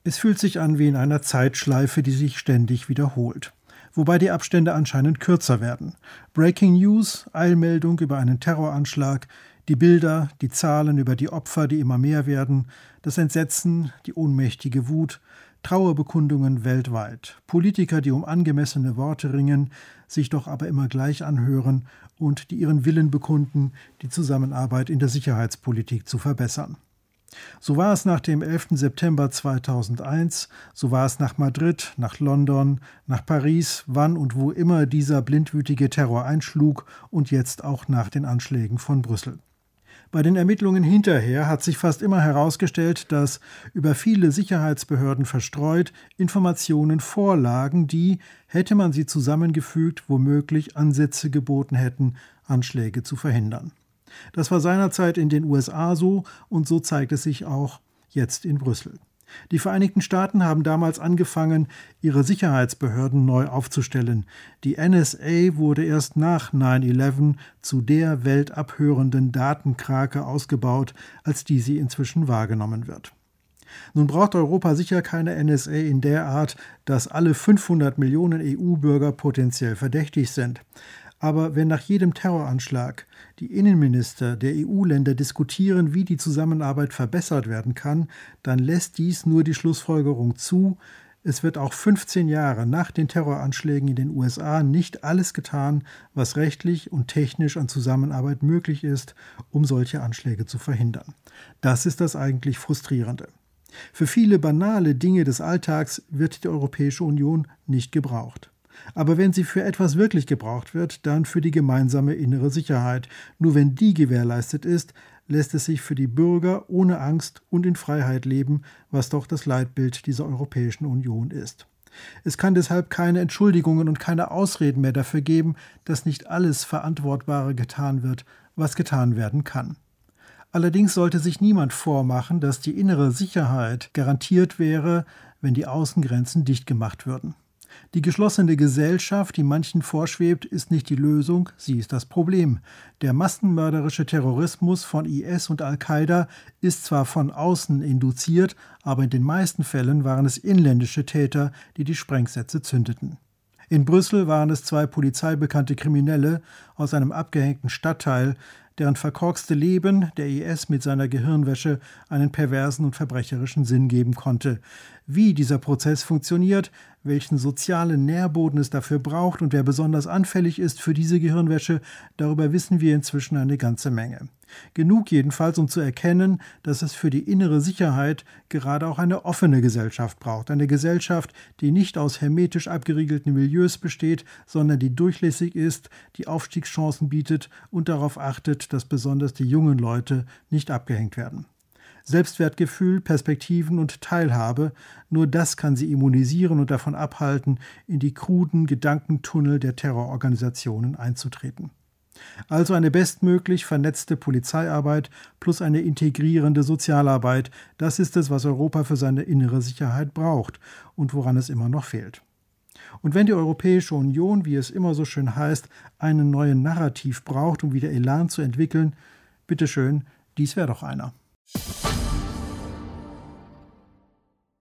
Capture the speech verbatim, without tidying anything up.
Es fühlt sich an wie in einer Zeitschleife, die sich ständig wiederholt. Wobei die Abstände anscheinend kürzer werden. Breaking News, Eilmeldung über einen Terroranschlag, die Bilder, die Zahlen über die Opfer, die immer mehr werden, das Entsetzen, die ohnmächtige Wut, Trauerbekundungen weltweit, Politiker, die um angemessene Worte ringen, sich doch aber immer gleich anhören und die ihren Willen bekunden, die Zusammenarbeit in der Sicherheitspolitik zu verbessern. So war es nach dem elften September zweitausendeins, so war es nach Madrid, nach London, nach Paris, wann und wo immer dieser blindwütige Terror einschlug und jetzt auch nach den Anschlägen von Brüssel. Bei den Ermittlungen hinterher hat sich fast immer herausgestellt, dass über viele Sicherheitsbehörden verstreut Informationen vorlagen, die, hätte man sie zusammengefügt, womöglich Ansätze geboten hätten, Anschläge zu verhindern. Das war seinerzeit in den U S A so und so zeigt es sich auch jetzt in Brüssel. Die Vereinigten Staaten haben damals angefangen, ihre Sicherheitsbehörden neu aufzustellen. Die N S A wurde erst nach neun elf zu der weltabhörenden Datenkrake ausgebaut, als die sie inzwischen wahrgenommen wird. Nun braucht Europa sicher keine N S A in der Art, dass alle fünfhundert Millionen E U-Bürger potenziell verdächtig sind. Aber wenn nach jedem Terroranschlag die Innenminister der E U-Länder diskutieren, wie die Zusammenarbeit verbessert werden kann, dann lässt dies nur die Schlussfolgerung zu, es wird auch fünfzehn Jahre nach den Terroranschlägen in den U S A nicht alles getan, was rechtlich und technisch an Zusammenarbeit möglich ist, um solche Anschläge zu verhindern. Das ist das eigentlich Frustrierende. Für viele banale Dinge des Alltags wird die Europäische Union nicht gebraucht. Aber wenn sie für etwas wirklich gebraucht wird, dann für die gemeinsame innere Sicherheit. Nur wenn die gewährleistet ist, lässt es sich für die Bürger ohne Angst und in Freiheit leben, was doch das Leitbild dieser Europäischen Union ist. Es kann deshalb keine Entschuldigungen und keine Ausreden mehr dafür geben, dass nicht alles Verantwortbare getan wird, was getan werden kann. Allerdings sollte sich niemand vormachen, dass die innere Sicherheit garantiert wäre, wenn die Außengrenzen dicht gemacht würden. Die geschlossene Gesellschaft, die manchen vorschwebt, ist nicht die Lösung, sie ist das Problem. Der massenmörderische Terrorismus von I S und Al-Qaida ist zwar von außen induziert, aber in den meisten Fällen waren es inländische Täter, die die Sprengsätze zündeten. In Brüssel waren es zwei polizeibekannte Kriminelle aus einem abgehängten Stadtteil, deren verkorkste Leben der I S mit seiner Gehirnwäsche einen perversen und verbrecherischen Sinn geben konnte. Wie dieser Prozess funktioniert, welchen sozialen Nährboden es dafür braucht und wer besonders anfällig ist für diese Gehirnwäsche, darüber wissen wir inzwischen eine ganze Menge. Genug jedenfalls, um zu erkennen, dass es für die innere Sicherheit gerade auch eine offene Gesellschaft braucht. Eine Gesellschaft, die nicht aus hermetisch abgeriegelten Milieus besteht, sondern die durchlässig ist, die Aufstiegschancen bietet und darauf achtet, dass besonders die jungen Leute nicht abgehängt werden. Selbstwertgefühl, Perspektiven und Teilhabe, nur das kann sie immunisieren und davon abhalten, in die kruden Gedankentunnel der Terrororganisationen einzutreten. Also eine bestmöglich vernetzte Polizeiarbeit plus eine integrierende Sozialarbeit, das ist es, was Europa für seine innere Sicherheit braucht und woran es immer noch fehlt. Und wenn die Europäische Union, wie es immer so schön heißt, einen neuen Narrativ braucht, um wieder Elan zu entwickeln, bitteschön, dies wäre doch einer.